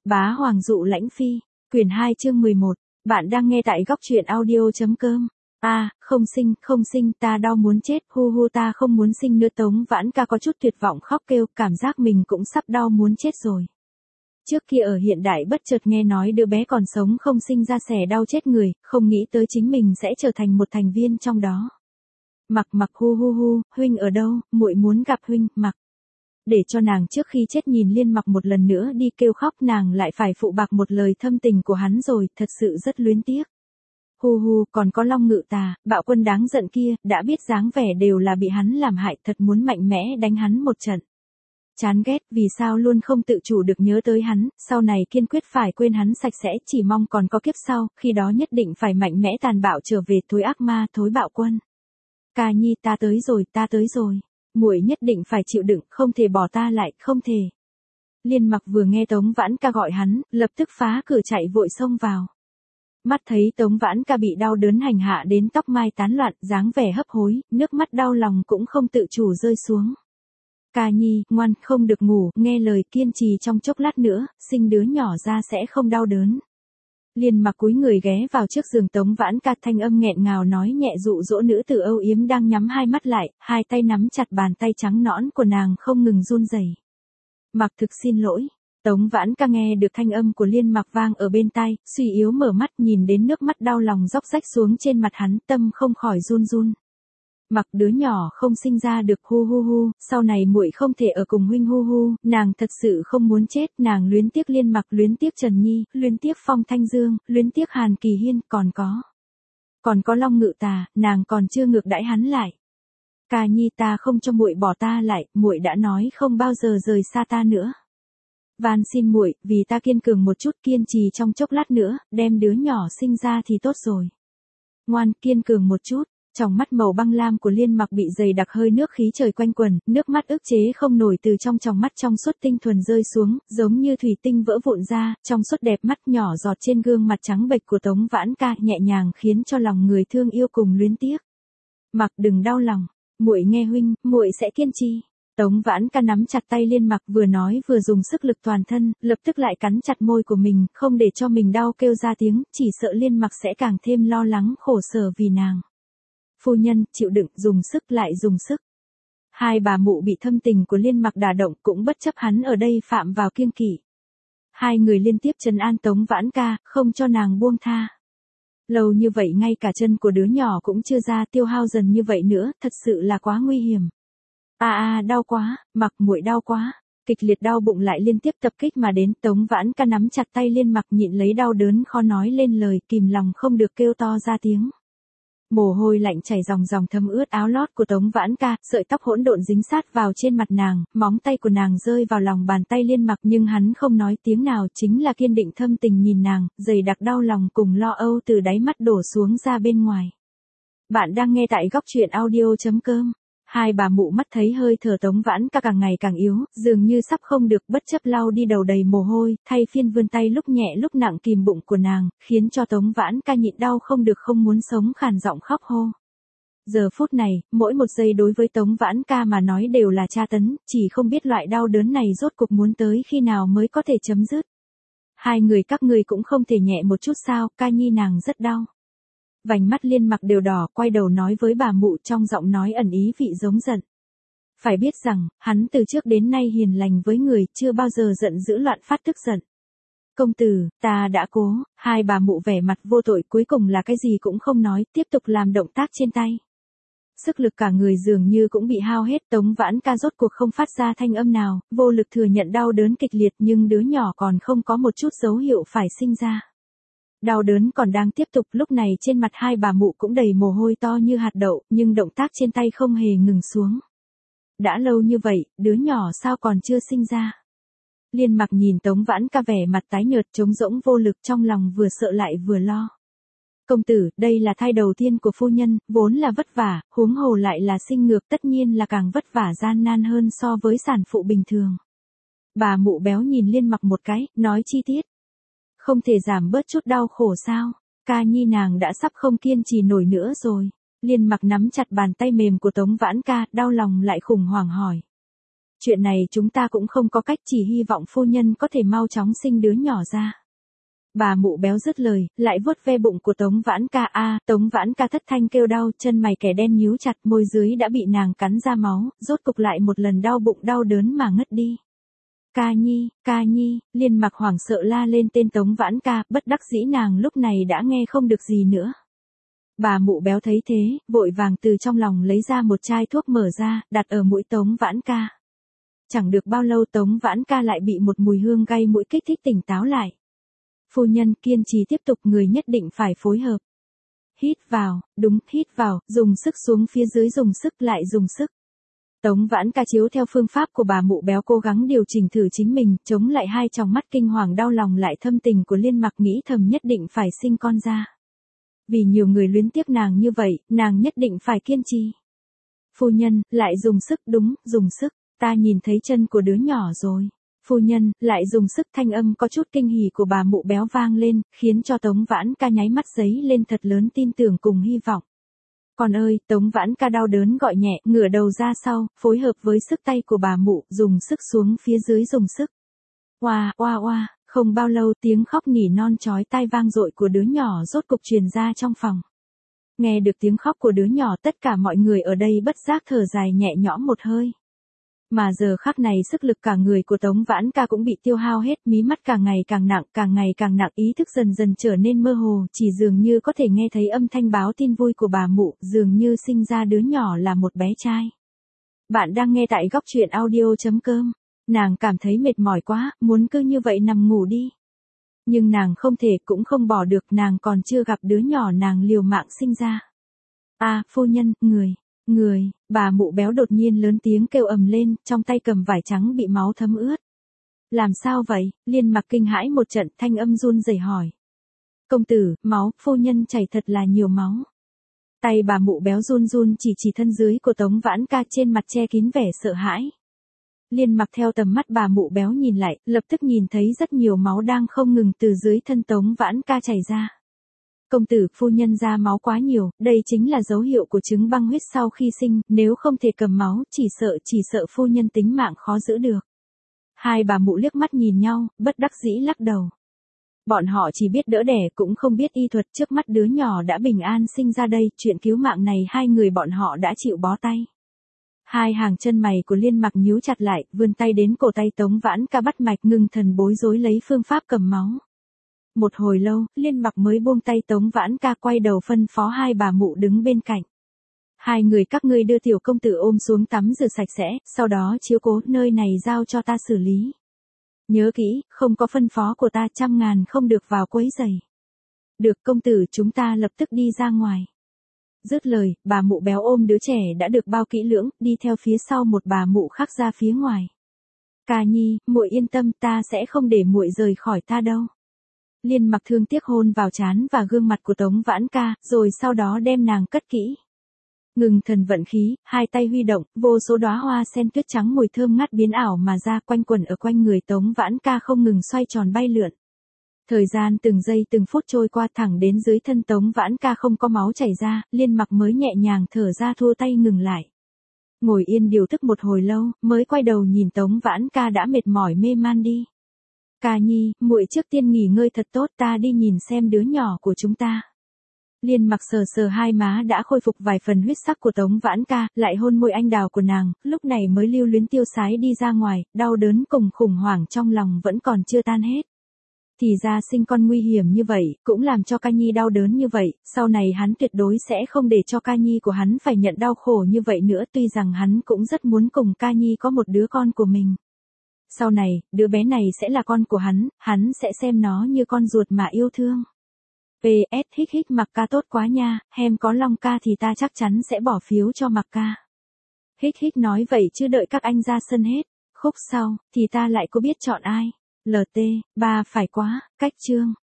Bá Hoàng dụ lãnh phi, quyển 2 chương 11, bạn đang nghe tại góc truyện audio.com. Không sinh, ta đau muốn chết, hu hu ta không muốn sinh nữa. Tống Vãn Ca có chút tuyệt vọng khóc kêu, cảm giác mình cũng sắp đau muốn chết rồi. Trước kia ở hiện đại bất chợt nghe nói đứa bé còn sống không sinh ra xẻ đau chết người, không nghĩ tới chính mình sẽ trở thành một thành viên trong đó. Mặc hu hu hu, huynh ở đâu, muội muốn gặp huynh. Mặc. Để cho nàng trước khi chết nhìn Liên Mặc một lần nữa đi kêu khóc, nàng lại phải phụ bạc một lời thâm tình của hắn rồi, thật sự rất luyến tiếc. Hu hu, còn có Long Ngự Tà, bạo quân đáng giận kia, đã biết dáng vẻ đều là bị hắn làm hại, thật muốn mạnh mẽ đánh hắn một trận. Chán ghét, vì sao luôn không tự chủ được nhớ tới hắn, sau này kiên quyết phải quên hắn sạch sẽ, chỉ mong còn có kiếp sau, khi đó nhất định phải mạnh mẽ tàn bạo trở về. Thối ác ma, thối bạo quân. Ca Nhi, ta tới rồi. Muội nhất định phải chịu đựng, không thể bỏ ta lại, không thể. Liên Mặc vừa nghe Tống Vãn Ca gọi hắn, lập tức phá cửa chạy vội xông vào. Mắt thấy Tống Vãn Ca bị đau đớn hành hạ đến tóc mai tán loạn, dáng vẻ hấp hối, nước mắt đau lòng cũng không tự chủ rơi xuống. Ca Nhi, ngoan, không được ngủ, nghe lời, kiên trì trong chốc lát nữa, sinh đứa nhỏ ra sẽ không đau đớn. Liên Mặc cúi người ghé vào trước giường Tống Vãn Ca, thanh âm nghẹn ngào nói nhẹ dụ dỗ nữ tử âu yếm đang nhắm hai mắt lại, hai tay nắm chặt bàn tay trắng nõn của nàng không ngừng run rẩy. Mặc thực xin lỗi. Tống Vãn Ca nghe được thanh âm của Liên Mặc vang ở bên tai, suy yếu mở mắt nhìn đến nước mắt đau lòng róc rách xuống trên mặt hắn, tâm không khỏi run run. Mặc, đứa nhỏ không sinh ra được, hu hu hu, sau này muội không thể ở cùng huynh, hu hu, nàng thật sự không muốn chết, nàng luyến tiếc Liên Mặc, luyến tiếc Trần Nhi, luyến tiếc Phong Thanh Dương, luyến tiếc Hàn Kỳ Hiên, còn có Long Ngự Tà, nàng còn chưa ngược đãi hắn lại. Ca Nhi, ta không cho muội bỏ ta lại, muội đã nói không bao giờ rời xa ta nữa. Van xin muội, vì ta kiên cường một chút, kiên trì trong chốc lát nữa, đem đứa nhỏ sinh ra thì tốt rồi. Ngoan, kiên cường một chút. Trong mắt màu băng lam của Liên Mặc bị dày đặc hơi nước khí trời quanh quần, nước mắt ức chế không nổi từ trong mắt trong suốt tinh thuần rơi xuống, giống như thủy tinh vỡ vụn ra, trong suốt đẹp mắt nhỏ giọt trên gương mặt trắng bệch của Tống Vãn Ca, nhẹ nhàng khiến cho lòng người thương yêu cùng luyến tiếc. Mặc, đừng đau lòng, muội nghe huynh, muội sẽ kiên trì. Tống Vãn Ca nắm chặt tay Liên Mặc, vừa nói vừa dùng sức lực toàn thân, lập tức lại cắn chặt môi của mình, không để cho mình đau kêu ra tiếng, chỉ sợ Liên Mặc sẽ càng thêm lo lắng khổ sở vì nàng. Phu nhân, chịu đựng, dùng sức lại dùng sức. Hai bà mụ bị thâm tình của Liên Mặc đả động cũng bất chấp hắn ở đây phạm vào kiêng kỵ. Hai người liên tiếp trấn an Tống Vãn Ca, không cho nàng buông tha. Lâu như vậy ngay cả chân của đứa nhỏ cũng chưa ra, tiêu hao dần như vậy nữa, thật sự là quá nguy hiểm. Đau quá, Mặc, muội đau quá. Kịch liệt đau bụng lại liên tiếp tập kích mà đến, Tống Vãn Ca nắm chặt tay Liên Mặc nhịn lấy đau đớn khó nói lên lời, kìm lòng không được kêu to ra tiếng. Mồ hôi lạnh chảy ròng thấm ướt áo lót của Tống Vãn Ca, sợi tóc hỗn độn dính sát vào trên mặt nàng, móng tay của nàng rơi vào lòng bàn tay Liên Mặc nhưng hắn không nói tiếng nào, chính là kiên định thâm tình nhìn nàng, dày đặc đau lòng cùng lo âu từ đáy mắt đổ xuống ra bên ngoài. Bạn đang nghe tại góc truyện audio.com. Hai bà mụ mắt thấy hơi thở Tống Vãn Ca càng ngày càng yếu, dường như sắp không được, bất chấp lau đi đầu đầy mồ hôi, thay phiên vươn tay lúc nhẹ lúc nặng kìm bụng của nàng, khiến cho Tống Vãn Ca nhịn đau không được không muốn sống, khàn giọng khóc hô. Giờ phút này, mỗi một giây đối với Tống Vãn Ca mà nói đều là tra tấn, chỉ không biết loại đau đớn này rốt cục muốn tới khi nào mới có thể chấm dứt. Hai người các ngươi cũng không thể nhẹ một chút sao, Ca Nhi nàng rất đau. Vành mắt Liên Mặc đều đỏ, quay đầu nói với bà mụ trong giọng nói ẩn ý vị giống giận. Phải biết rằng, hắn từ trước đến nay hiền lành với người, chưa bao giờ giận dữ loạn phát tức giận. Công tử, ta đã cố, hai bà mụ vẻ mặt vô tội cuối cùng là cái gì cũng không nói, tiếp tục làm động tác trên tay. Sức lực cả người dường như cũng bị hao hết, Tống Vãn Ca rốt cuộc không phát ra thanh âm nào, vô lực thừa nhận đau đớn kịch liệt nhưng đứa nhỏ còn không có một chút dấu hiệu phải sinh ra. Đau đớn còn đang tiếp tục, lúc này trên mặt hai bà mụ cũng đầy mồ hôi to như hạt đậu, nhưng động tác trên tay không hề ngừng xuống. Đã lâu như vậy, đứa nhỏ sao còn chưa sinh ra? Liên Mặc nhìn Tống Vãn Ca vẻ mặt tái nhợt trống rỗng vô lực, trong lòng vừa sợ lại vừa lo. Công tử, đây là thai đầu tiên của phu nhân, vốn là vất vả, huống hồ lại là sinh ngược, tất nhiên là càng vất vả gian nan hơn so với sản phụ bình thường. Bà mụ béo nhìn Liên Mặc một cái, nói chi tiết. Không thể giảm bớt chút đau khổ sao? Ca Nhi nàng đã sắp không kiên trì nổi nữa rồi. Liên Mặc nắm chặt bàn tay mềm của Tống Vãn Ca, đau lòng lại khủng hoảng hỏi. Chuyện này chúng ta cũng không có cách, chỉ hy vọng phu nhân có thể mau chóng sinh đứa nhỏ ra. Bà mụ béo dứt lời, lại vuốt ve bụng của Tống Vãn Ca. Tống Vãn Ca thất thanh kêu đau, chân mày kẻ đen nhíu chặt, môi dưới đã bị nàng cắn ra máu, rốt cục lại một lần đau bụng đau đớn mà ngất đi. Ca Nhi, Liên Mặc hoảng sợ la lên tên Tống Vãn Ca, bất đắc dĩ nàng lúc này đã nghe không được gì nữa. Bà mụ béo thấy thế, vội vàng từ trong lòng lấy ra một chai thuốc mở ra, đặt ở mũi Tống Vãn Ca. Chẳng được bao lâu Tống Vãn Ca lại bị một mùi hương gây mũi kích thích tỉnh táo lại. Phu nhân kiên trì tiếp tục, người nhất định phải phối hợp. Hít vào, đúng, hít vào, dùng sức xuống phía dưới, dùng sức lại dùng sức. Tống Vãn Ca chiếu theo phương pháp của bà mụ béo cố gắng điều chỉnh thử chính mình, chống lại hai tròng mắt kinh hoàng đau lòng lại thâm tình của Liên Mặc, nghĩ thầm nhất định phải sinh con ra. Vì nhiều người luyến tiếc nàng như vậy, nàng nhất định phải kiên trì. Phu nhân, lại dùng sức, đúng, dùng sức, ta nhìn thấy chân của đứa nhỏ rồi. Phu nhân, lại dùng sức, thanh âm có chút kinh hỉ của bà mụ béo vang lên, khiến cho Tống Vãn Ca nháy mắt giấy lên thật lớn tin tưởng cùng hy vọng. Con ơi, Tống Vãn Ca đau đớn gọi nhẹ, ngửa đầu ra sau, phối hợp với sức tay của bà mụ, dùng sức xuống phía dưới, dùng sức. Oa, không bao lâu tiếng khóc nỉ non chói tai vang dội của đứa nhỏ rốt cục truyền ra trong phòng. Nghe được tiếng khóc của đứa nhỏ, tất cả mọi người ở đây bất giác thở dài nhẹ nhõm một hơi. Mà giờ khắc này sức lực cả người của Tống Vãn Ca cũng bị tiêu hao hết, mí mắt càng ngày càng nặng, ý thức dần dần trở nên mơ hồ, chỉ dường như có thể nghe thấy âm thanh báo tin vui của bà mụ, dường như sinh ra đứa nhỏ là một bé trai. Bạn đang nghe tại góc truyện audio.com. Nàng cảm thấy mệt mỏi quá, muốn cứ như vậy nằm ngủ đi. Nhưng nàng không thể cũng không bỏ được, nàng còn chưa gặp đứa nhỏ nàng liều mạng sinh ra. Phu nhân, người, bà mụ béo đột nhiên lớn tiếng kêu ầm lên, trong tay cầm vải trắng bị máu thấm ướt. Làm sao vậy? Liên Mặc kinh hãi một trận, thanh âm run rẩy hỏi. Công tử, máu, phu nhân chảy thật là nhiều máu. Tay bà mụ béo run chỉ thân dưới của Tống Vãn Ca, trên mặt che kín vẻ sợ hãi. Liên Mặc theo tầm mắt bà mụ béo nhìn lại, lập tức nhìn thấy rất nhiều máu đang không ngừng từ dưới thân Tống Vãn Ca chảy ra. Công tử, phu nhân ra máu quá nhiều, đây chính là dấu hiệu của chứng băng huyết sau khi sinh, nếu không thể cầm máu, chỉ sợ phu nhân tính mạng khó giữ được. Hai bà mụ liếc mắt nhìn nhau, bất đắc dĩ lắc đầu. Bọn họ chỉ biết đỡ đẻ cũng không biết y thuật, trước mắt đứa nhỏ đã bình an sinh ra đây, chuyện cứu mạng này hai người bọn họ đã chịu bó tay. Hai hàng chân mày của Liên Mặc nhíu chặt lại, vươn tay đến cổ tay Tống Vãn Ca bắt mạch, ngưng thần bối rối lấy phương pháp cầm máu. Một hồi lâu, Liên Mặc mới buông tay Tống Vãn Ca, quay đầu phân phó hai bà mụ đứng bên cạnh. Hai người các ngươi đưa tiểu công tử ôm xuống tắm rửa sạch sẽ, sau đó chiếu cố, nơi này giao cho ta xử lý. Nhớ kỹ, không có phân phó của ta, 100.000 không được vào quấy rầy. Được công tử, chúng ta lập tức đi ra ngoài. Dứt lời, bà mụ béo ôm đứa trẻ đã được bao kỹ lưỡng, đi theo phía sau một bà mụ khác ra phía ngoài. Ca Nhi, muội yên tâm, ta sẽ không để muội rời khỏi ta đâu. Liên Mặc thương tiếc hôn vào trán và gương mặt của Tống Vãn Ca, rồi sau đó đem nàng cất kỹ. Ngừng thần vận khí, hai tay huy động, vô số đóa hoa sen tuyết trắng mùi thơm ngát biến ảo mà ra, quanh quẩn ở quanh người Tống Vãn Ca không ngừng xoay tròn bay lượn. Thời gian từng giây từng phút trôi qua, thẳng đến dưới thân Tống Vãn Ca không có máu chảy ra, Liên Mặc mới nhẹ nhàng thở ra, thua tay ngừng lại. Ngồi yên điều tức một hồi lâu, mới quay đầu nhìn Tống Vãn Ca đã mệt mỏi mê man đi. Ca Nhi, muội trước tiên nghỉ ngơi thật tốt, ta đi nhìn xem đứa nhỏ của chúng ta. Liên Mặc sờ hai má đã khôi phục vài phần huyết sắc của Tống Vãn Ca, lại hôn môi anh đào của nàng, lúc này mới lưu luyến tiêu sái đi ra ngoài, đau đớn cùng khủng hoảng trong lòng vẫn còn chưa tan hết. Thì ra sinh con nguy hiểm như vậy, cũng làm cho Ca Nhi đau đớn như vậy, sau này hắn tuyệt đối sẽ không để cho Ca Nhi của hắn phải nhận đau khổ như vậy nữa, tuy rằng hắn cũng rất muốn cùng Ca Nhi có một đứa con của mình. Sau này, đứa bé này sẽ là con của hắn sẽ xem nó như con ruột mà yêu thương. PS Mặc ca tốt quá nha, hem có Long ca thì ta chắc chắn sẽ bỏ phiếu cho Mặc ca. Nói vậy chứ đợi các anh ra sân hết, khúc sau, thì ta lại có biết chọn ai. LT, 3 phải quá, cách chương.